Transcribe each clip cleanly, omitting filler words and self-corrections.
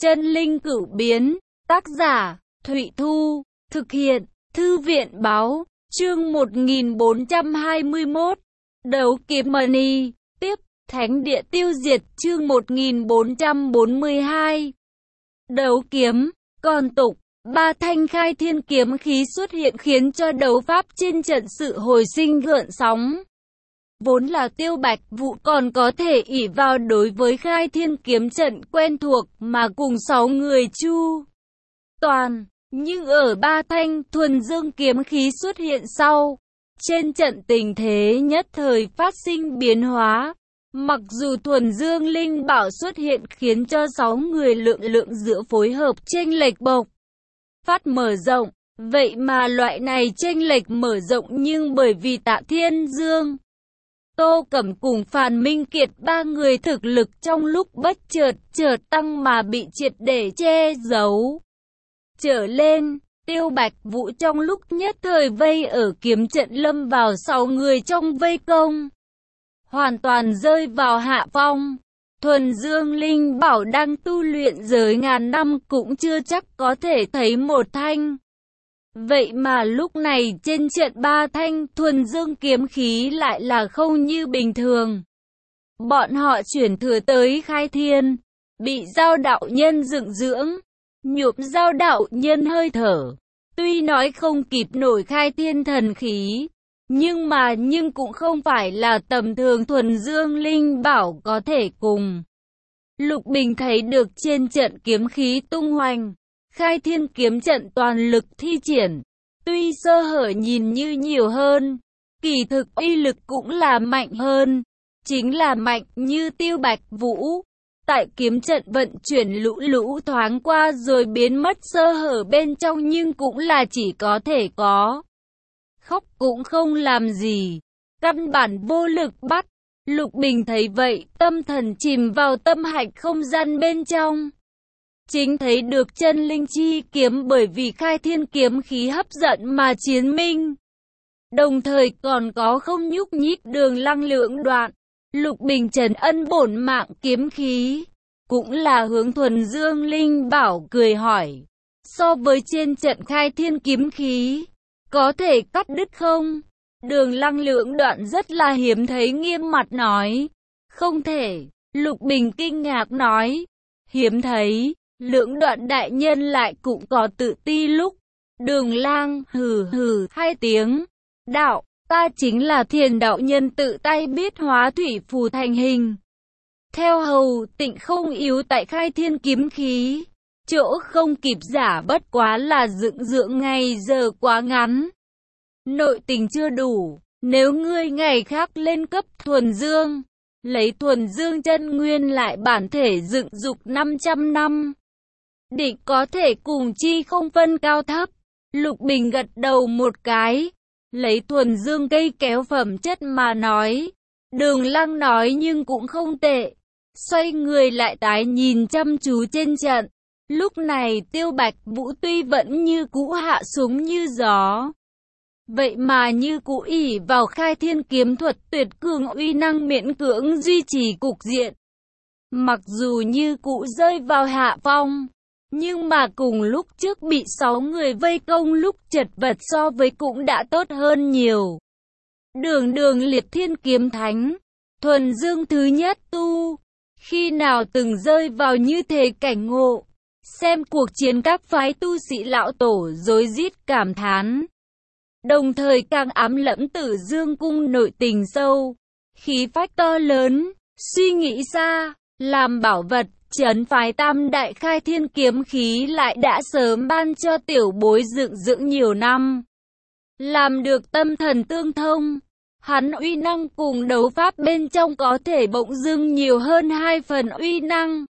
Chân linh cửu biến, tác giả, Thụy Thu, thực hiện, Thư viện báo, chương 1421, đấu kiếm money, tiếp, thánh địa tiêu diệt, chương 1442, đấu kiếm, còn tục, ba thanh khai thiên kiếm khí xuất hiện khiến cho đấu pháp trên trận sự hồi sinh gợn sóng. Vốn là Tiêu Bạch Vũ còn có thể ỷ vào đối với khai thiên kiếm trận quen thuộc mà cùng 6 người chu toàn, nhưng ở ba thanh thuần dương kiếm khí xuất hiện sau, trên trận tình thế nhất thời phát sinh biến hóa. Mặc dù thuần dương linh bảo xuất hiện khiến cho 6 người lượng giữa phối hợp chênh lệch bộc phát mở rộng, vậy mà loại này chênh lệch mở rộng nhưng bởi vì Tạ Thiên Dương, Tô Cẩm cùng Phàn Minh Kiệt ba người thực lực trong lúc bất chợt tăng mà bị triệt để che giấu. Trở lên, Tiêu Bạch Vũ trong lúc nhất thời vây ở kiếm trận lâm vào 6 người trong vây công, hoàn toàn rơi vào hạ phong. Thuần dương linh bảo đang tu luyện giới ngàn năm cũng chưa chắc có thể thấy một thanh. Vậy mà lúc này trên trận ba thanh thuần dương kiếm khí lại là không như bình thường. Bọn họ chuyển thừa tới khai thiên, bị Giao đạo nhân dựng dưỡng, nhuộm Giao đạo nhân hơi thở. Tuy nói không kịp nổi khai thiên thần khí, nhưng cũng không phải là tầm thường thuần dương linh bảo có thể cùng. Lục Bình thấy được trên trận kiếm khí tung hoành, khai thiên kiếm trận toàn lực thi triển. Tuy sơ hở nhìn như nhiều hơn, kỳ thực uy lực cũng là mạnh hơn. Chính là mạnh như Tiêu Bạch Vũ. Tại kiếm trận vận chuyển lũ thoáng qua rồi biến mất sơ hở bên trong nhưng cũng là chỉ có thể có. Khóc cũng không làm gì, căn bản vô lực bắt. Lục Bình thấy vậy, tâm thần chìm vào tâm hạch không gian bên trong. Chính thấy được chân linh chi kiếm bởi vì khai thiên kiếm khí hấp dẫn mà chiến minh. Đồng thời còn có không nhúc nhích đường lăng lượng đoạn. Lục Bình trấn ân bổn mạng kiếm khí, cũng là hướng thuần dương linh bảo cười hỏi. So với trên trận khai thiên kiếm khí, có thể cắt đứt không? Đường lăng lượng đoạn rất là hiếm thấy nghiêm mặt nói. Không thể. Lục Bình kinh ngạc nói. Hiếm thấy. Lưỡng đoạn đại nhân lại cũng có tự ti lúc. Đường lang hừ hai tiếng. Đạo, ta chính là Thiền đạo nhân tự tay biết hóa thủy phù thành hình. Theo hầu tịnh không yếu tại khai thiên kiếm khí. Chỗ không kịp giả bất quá là dựng dưỡng ngày giờ quá ngắn. Nội tình chưa đủ, nếu ngươi ngày khác lên cấp thuần dương, lấy thuần dương chân nguyên lại bản thể dựng dục 500 năm. Định có thể cùng chi không phân cao thấp. Lục Bình gật đầu một cái, lấy thuần dương cây kéo phẩm chất mà nói. Đường lăng nói nhưng cũng không tệ. Xoay người lại tái nhìn chăm chú trên trận. Lúc này Tiêu Bạch Vũ tuy vẫn như cũ hạ xuống như gió. Vậy mà như cũ ỷ vào khai thiên kiếm thuật tuyệt cường uy năng miễn cưỡng duy trì cục diện. Mặc dù như cũ rơi vào hạ phong, nhưng mà cùng lúc trước bị 6 người vây công lúc chật vật so với cũng đã tốt hơn nhiều. Đường liệt thiên kiếm thánh, thuần dương thứ nhất tu, khi nào từng rơi vào như thế cảnh ngộ. Xem cuộc chiến các phái tu sĩ lão tổ rối rít cảm thán. Đồng thời càng ám lẫm Tử Dương cung nội tình sâu, khí phách to lớn, suy nghĩ xa, làm bảo vật, trấn phái tam đại khai thiên kiếm khí lại đã sớm ban cho tiểu bối dựng dưỡng nhiều năm. Làm được tâm thần tương thông, hắn uy năng cùng đấu pháp bên trong có thể bỗng dưng nhiều hơn 2 phần uy năng.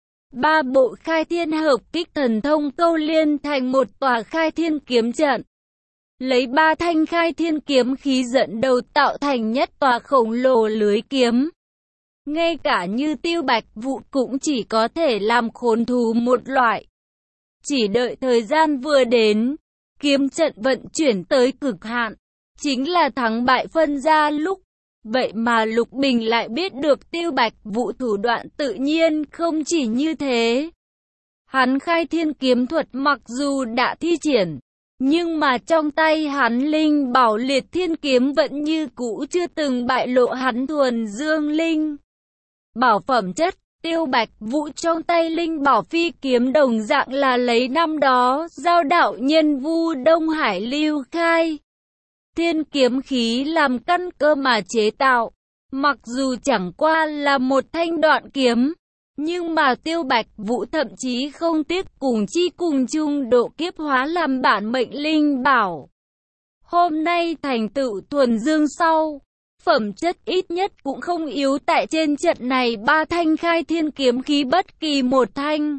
3 bộ khai thiên hợp kích thần thông câu liên thành một tòa khai thiên kiếm trận. Lấy 3 thanh khai thiên kiếm khí dẫn đầu tạo thành nhất tòa khổng lồ lưới kiếm. Ngay cả như Tiêu Bạch Vũ cũng chỉ có thể làm khốn thú một loại. Chỉ đợi thời gian vừa đến, kiếm trận vận chuyển tới cực hạn, chính là thắng bại phân ra lúc. Vậy mà Lục Bình lại biết được Tiêu Bạch Vũ thủ đoạn tự nhiên không chỉ như thế. Hắn khai thiên kiếm thuật mặc dù đã thi triển, nhưng mà trong tay hắn linh bảo liệt thiên kiếm vẫn như cũ chưa từng bại lộ hắn thuần dương linh bảo phẩm chất. Tiêu Bạch Vũ trong tay linh bảo phi kiếm đồng dạng là lấy năm đó giao đạo nhân Vu Đông Hải lưu khai thiên kiếm khí làm căn cơ mà chế tạo. Mặc dù chẳng qua là một thanh đoạn kiếm, nhưng mà Tiêu Bạch Vũ thậm chí không tiếc cùng chung độ kiếp hóa làm bản mệnh linh bảo. Hôm nay thành tựu thuần dương sau, phẩm chất ít nhất cũng không yếu tại trên trận này 3 thanh khai thiên kiếm khí bất kỳ một thanh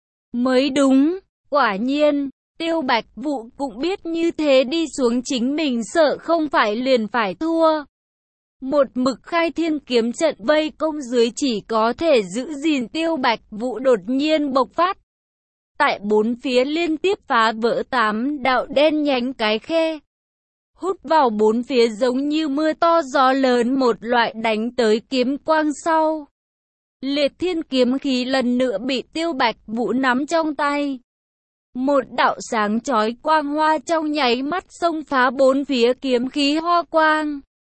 mới đúng. Quả nhiên, Tiêu Bạch Vũ cũng biết như thế đi xuống chính mình sợ không phải liền phải thua. Một mực khai thiên kiếm trận vây công dưới chỉ có thể giữ gìn. Tiêu Bạch Vũ đột nhiên bộc phát. Tại bốn phía liên tiếp phá vỡ 8 đạo đen nhánh cái khe. Hút vào bốn phía giống như mưa to gió lớn một loại đánh tới kiếm quang sau. Liệt thiên kiếm khí lần nữa bị Tiêu Bạch Vũ nắm trong tay. Một đạo sáng chói quang hoa trong nháy mắt xông phá bốn phía kiếm khí hoa quang.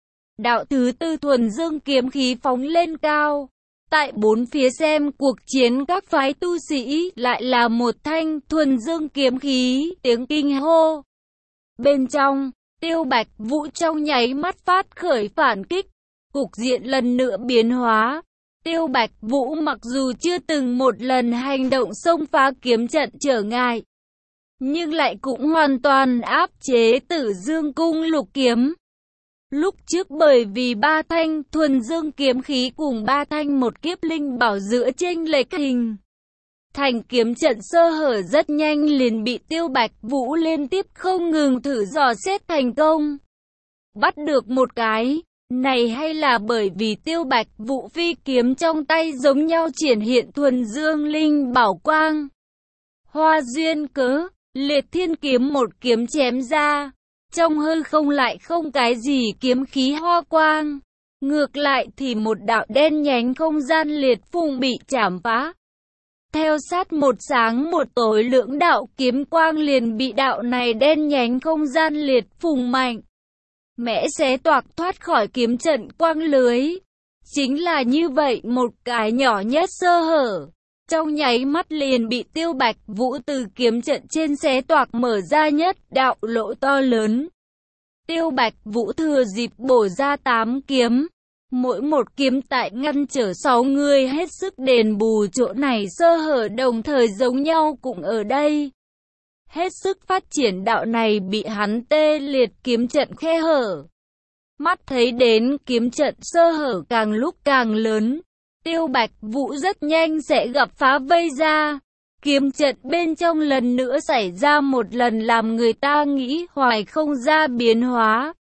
Đạo thứ tư thuần dương kiếm khí phóng lên cao. Tại bốn phía xem cuộc chiến các phái tu sĩ lại là một thanh thuần dương kiếm khí, tiếng kinh hô. Bên trong, Tiêu Bạch Vũ trong nháy mắt phát khởi phản kích. Cục diện lần nữa biến hóa. Tiêu Bạch Vũ mặc dù chưa từng một lần hành động xông phá kiếm trận trở ngại, nhưng lại cũng hoàn toàn áp chế Tử Dương Cung lục kiếm. Lúc trước bởi vì 3 thanh thuần dương kiếm khí cùng 3 thanh một kiếp linh bảo giữa chênh lệch hình thành kiếm trận sơ hở rất nhanh liền bị Tiêu Bạch Vũ liên tiếp không ngừng thử dò xét thành công. Bắt được một cái này hay là bởi vì Tiêu Bạch Vũ phi kiếm trong tay giống nhau triển hiện thuần dương linh bảo quang hoa duyên cớ. Liệt thiên kiếm một kiếm chém ra, trong hư không lại không cái gì kiếm khí hoa quang. Ngược lại thì một đạo đen nhánh không gian liệt phùng bị chảm phá. Theo sát một sáng một tối lưỡng đạo kiếm quang liền bị đạo này đen nhánh không gian liệt phùng mạnh mẽ xé toạc thoát khỏi kiếm trận quang lưới. Chính là như vậy một cái nhỏ nhất sơ hở, trong nháy mắt liền bị Tiêu Bạch Vũ từ kiếm trận trên xé toạc mở ra nhất đạo lỗ to lớn. Tiêu Bạch Vũ thừa dịp bổ ra 8 kiếm, mỗi một kiếm tại ngăn trở 6 người hết sức đền bù chỗ này sơ hở, đồng thời giống nhau cũng ở đây. Hết sức phát triển đạo này bị hắn tê liệt kiếm trận khe hở. Mắt thấy đến kiếm trận sơ hở càng lúc càng lớn, Tiêu Bạch Vũ rất nhanh sẽ gặp phá vây ra. Kiếm trận bên trong lần nữa xảy ra một lần làm người ta nghĩ hoài không ra biến hóa.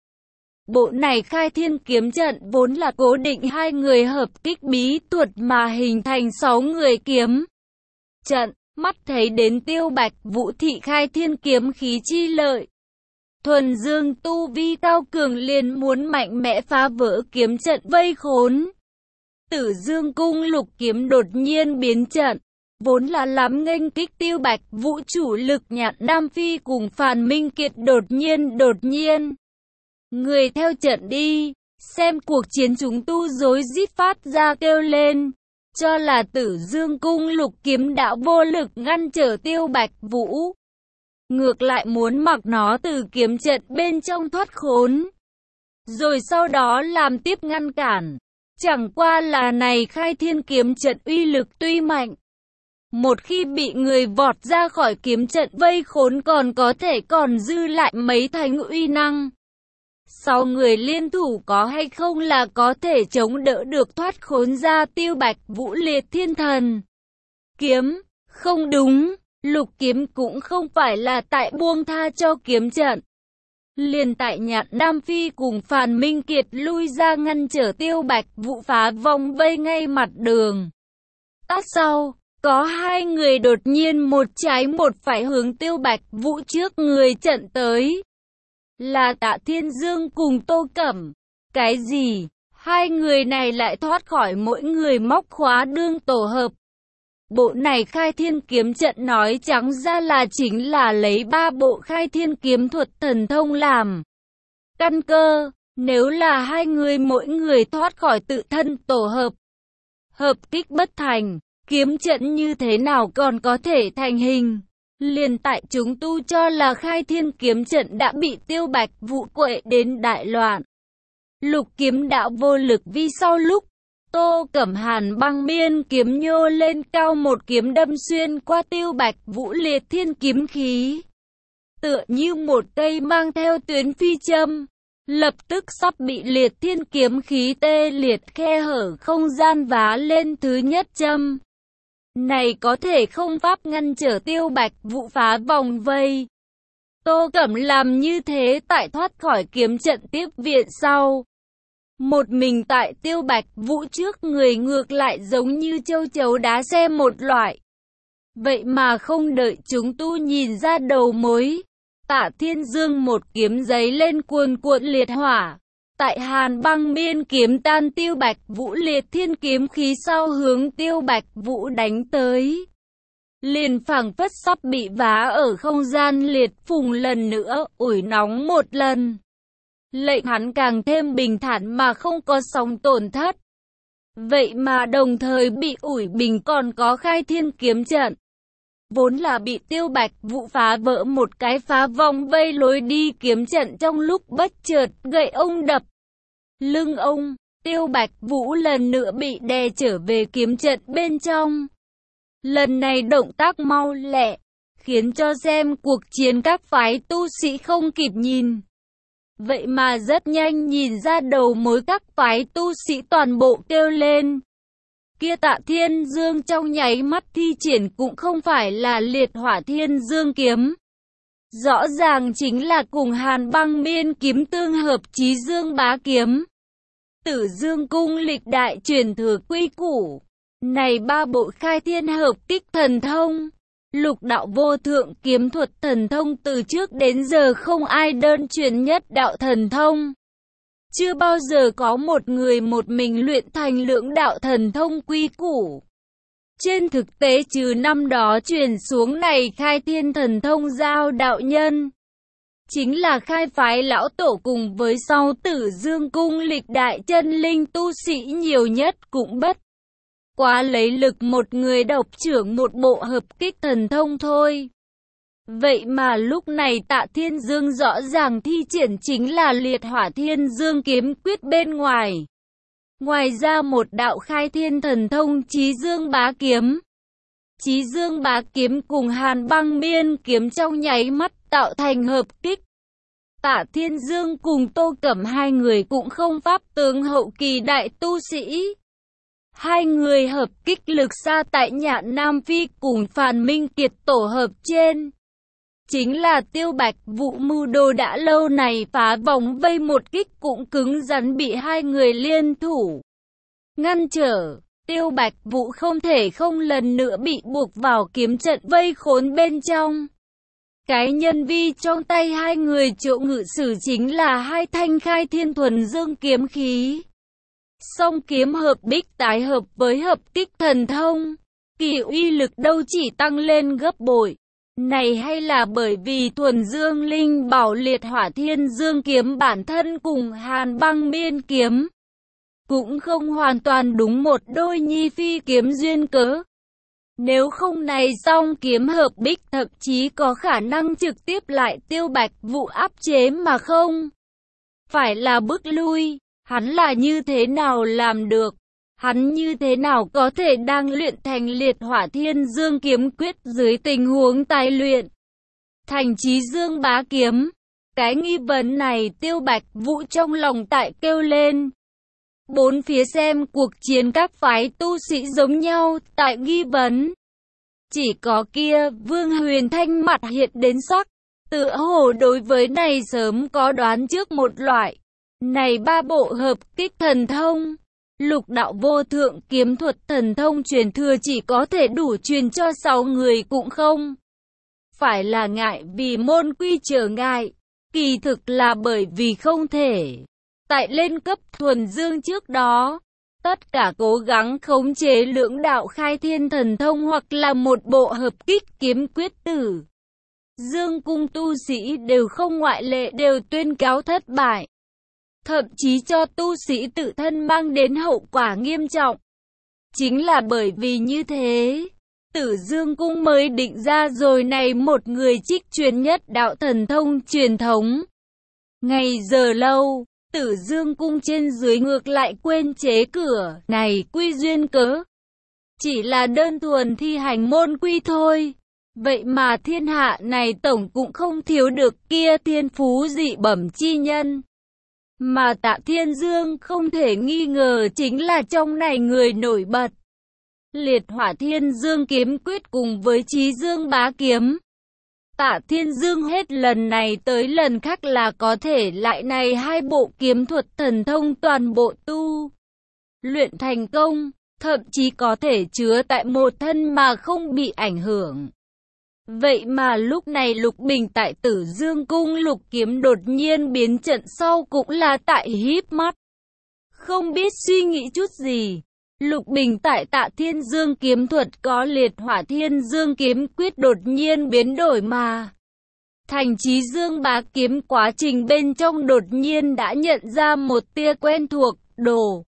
Bộ này khai thiên kiếm trận vốn là cố định 2 người hợp kích bí thuật mà hình thành 6 người kiếm trận. Mắt thấy đến Tiêu Bạch Vũ thị khai thiên kiếm khí chi lợi, thuần dương tu vi cao cường liền muốn mạnh mẽ phá vỡ kiếm trận vây khốn. Tử Dương Cung lục kiếm đột nhiên biến trận, vốn là lắm nghênh kích Tiêu Bạch Vũ chủ lực Nhạn Nam Phi cùng Phàn Minh Kiệt đột nhiên. Người theo trận đi, xem cuộc chiến chúng tu rối rít phát ra kêu lên, cho là Tử Dương Cung lục kiếm đã vô lực ngăn trở Tiêu Bạch Vũ. Ngược lại muốn mặc nó từ kiếm trận bên trong thoát khốn, rồi sau đó làm tiếp ngăn cản. Chẳng qua là này khai thiên kiếm trận uy lực tuy mạnh, một khi bị người vọt ra khỏi kiếm trận vây khốn còn có thể còn dư lại mấy thành uy năng. 6 người liên thủ có hay không là có thể chống đỡ được thoát khốn ra Tiêu Bạch Vũ liệt thiên thần kiếm? Không đúng, lục kiếm cũng không phải là tại buông tha cho kiếm trận. Liền tại Nhạn Nam Phi cùng Phàn Minh Kiệt lui ra ngăn trở Tiêu Bạch Vũ phá vòng vây ngay mặt đường. Tát sau, có 2 người đột nhiên một trái một phải hướng Tiêu Bạch Vũ trước người trận tới. Là Tạ Thiên Dương cùng Tô Cẩm. Cái gì? 2 người này lại thoát khỏi mỗi người móc khóa đương tổ hợp. Bộ này khai thiên kiếm trận nói trắng ra là chính là lấy 3 bộ khai thiên kiếm thuật thần thông làm căn cơ. Nếu là hai người mỗi người thoát khỏi tự thân tổ hợp kích bất thành, kiếm trận như thế nào còn có thể thành hình. Liền tại chúng tu cho là khai thiên kiếm trận đã bị Tiêu Bạch Vũ quậy đến đại loạn. Lục kiếm đạo vô lực vì sau lúc Tô Cẩm Hàn băng miên kiếm nhô lên cao một kiếm đâm xuyên qua Tiêu Bạch Vũ liệt thiên kiếm khí. Tựa như một cây mang theo tuyến phi châm, lập tức sắp bị liệt thiên kiếm khí tê liệt khe hở không gian vá lên thứ nhất châm. Này có thể không pháp ngăn trở Tiêu Bạch Vũ phá vòng vây. Tô Cẩm làm như thế tại thoát khỏi kiếm trận tiếp viện sau. Một mình tại Tiêu Bạch Vũ trước người ngược lại giống như châu chấu đá xe một loại. Vậy mà không đợi chúng tu nhìn ra đầu mối, Tạ Thiên Dương một kiếm giấy lên cuồn cuộn liệt hỏa. Tại hàn băng miên kiếm tan Tiêu Bạch Vũ liệt thiên kiếm khí sau hướng Tiêu Bạch Vũ đánh tới. Liền phảng phất sắp bị vá ở không gian liệt phùng lần nữa, ủi nóng một lần. Lệnh hắn càng thêm bình thản mà không có sóng tổn thất. Vậy mà đồng thời bị ủi bình còn có khai thiên kiếm trận. Vốn là bị Tiêu Bạch Vũ phá vỡ một cái phá vòng vây lối đi kiếm trận trong lúc bất chợt gậy ông đập lưng ông. Tiêu Bạch Vũ lần nữa bị đè trở về kiếm trận bên trong. Lần này động tác mau lẹ, khiến cho xem cuộc chiến các phái tu sĩ không kịp nhìn. Vậy mà rất nhanh nhìn ra đầu mối các phái tu sĩ toàn bộ kêu lên. Kia Tạ Thiên Dương trong nháy mắt thi triển cũng không phải là liệt hỏa thiên dương kiếm. Rõ ràng chính là cùng hàn băng miên kiếm tương hợp chí dương bá kiếm. Tử Dương cung lịch đại truyền thừa quy củ. Này 3 bộ khai thiên hợp kích thần thông. Lục đạo vô thượng kiếm thuật thần thông từ trước đến giờ không ai đơn truyền nhất đạo thần thông. Chưa bao giờ có một người một mình luyện thành lưỡng đạo thần thông quy củ. Trên thực tế trừ năm đó truyền xuống này khai thiên thần thông giao đạo nhân. Chính là khai phái lão tổ cùng với sau Tử Dương cung lịch đại chân linh tu sĩ nhiều nhất cũng bất quá lấy lực một người độc trưởng một bộ hợp kích thần thông thôi. Vậy mà lúc này Tạ Thiên Dương rõ ràng thi triển chính là liệt hỏa thiên dương kiếm quyết bên ngoài. Ngoài ra một đạo khai thiên thần thông chí dương bá kiếm. Chí dương bá kiếm cùng hàn băng miên kiếm trong nháy mắt tạo thành hợp kích. Tạ Thiên Dương cùng Tô Cẩm hai người cũng không pháp tướng hậu kỳ đại tu sĩ. Hai người hợp kích lực xa tại Nhạn Nam Phi cùng Phàn Minh Kiệt tổ hợp trên. Chính là Tiêu Bạch Vũ mưu đồ đã lâu này phá vòng vây một kích cũng cứng rắn bị hai người liên thủ ngăn trở. Tiêu Bạch Vũ không thể không lần nữa bị buộc vào kiếm trận vây khốn bên trong. Cái nhân vi trong tay hai người chỗ ngự sử chính là hai thanh khai thiên thuần dương kiếm khí. Song kiếm hợp bích tái hợp với hợp kích thần thông, kỳ uy lực đâu chỉ tăng lên gấp bội. Này hay là bởi vì thuần dương linh bảo liệt hỏa thiên dương kiếm bản thân cùng hàn băng miên kiếm cũng không hoàn toàn đúng một đôi nhi phi kiếm duyên cớ. Nếu không này song kiếm hợp bích thậm chí có khả năng trực tiếp lại Tiêu Bạch Vũ áp chế mà không phải là bức lui. Hắn là như thế nào làm được? Hắn như thế nào có thể đang luyện thành liệt hỏa thiên dương kiếm quyết dưới tình huống tài luyện thành chí dương bá kiếm? Cái nghi vấn này Tiêu Bạch Vũ trong lòng tại kêu lên. Bốn phía xem cuộc chiến các phái tu sĩ giống nhau tại nghi vấn. Chỉ có kia Vương Huyền Thanh mặt hiện đến sắc, tựa hồ đối với này sớm có đoán trước một loại. Này 3 bộ hợp kích thần thông, lục đạo vô thượng kiếm thuật thần thông truyền thừa chỉ có thể đủ truyền cho 6 người cũng không phải là ngại vì môn quy trở ngại, kỳ thực là bởi vì không thể tại lên cấp thuần dương trước đó Tất cả cố gắng khống chế lưỡng đạo khai thiên thần thông hoặc là một bộ hợp kích kiếm quyết Tử Dương cung tu sĩ đều không ngoại lệ đều tuyên cáo thất bại. Thậm chí cho tu sĩ tự thân mang đến hậu quả nghiêm trọng. Chính là bởi vì như thế, Tử Dương cung mới định ra rồi này một người trích truyền nhất đạo thần thông truyền thống. Ngày giờ lâu, Tử Dương cung trên dưới ngược lại quên chế cửa này quy duyên cớ. Chỉ là đơn thuần thi hành môn quy thôi. Vậy mà thiên hạ này tổng cũng không thiếu được kia thiên phú dị bẩm chi nhân. Mà Tạ Thiên Dương không thể nghi ngờ chính là trong này người nổi bật. Liệt Hỏa Thiên Dương kiếm quyết cùng với Chí Dương bá kiếm. Tạ Thiên Dương hết lần này tới lần khác là có thể lại này hai bộ kiếm thuật thần thông toàn bộ tu luyện thành công, thậm chí có thể chứa tại một thân mà không bị ảnh hưởng. Vậy mà lúc này Lục Bình tại Tử Dương cung lục kiếm đột nhiên biến trận sau cũng là tại híp mắt. Không biết suy nghĩ chút gì. Lục Bình tại Tạ Thiên Dương kiếm thuật có Liệt Hỏa Thiên Dương kiếm quyết đột nhiên biến đổi mà thành Chí Dương bá kiếm, quá trình bên trong đột nhiên đã nhận ra một tia quen thuộc, đồ.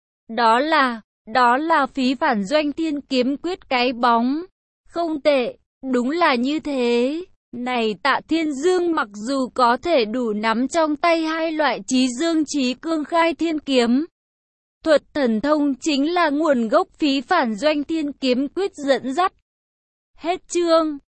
Đó là Phí Phản Doanh Thiên kiếm quyết cái bóng. Không tệ, đúng là như thế. Này Tạ Thiên Dương mặc dù có thể đủ nắm trong tay hai loại Chí Dương Chí Cương khai thiên kiếm thuật thần thông chính là nguồn gốc Phí Phản Doanh Thiên kiếm quyết dẫn dắt. Hết chương.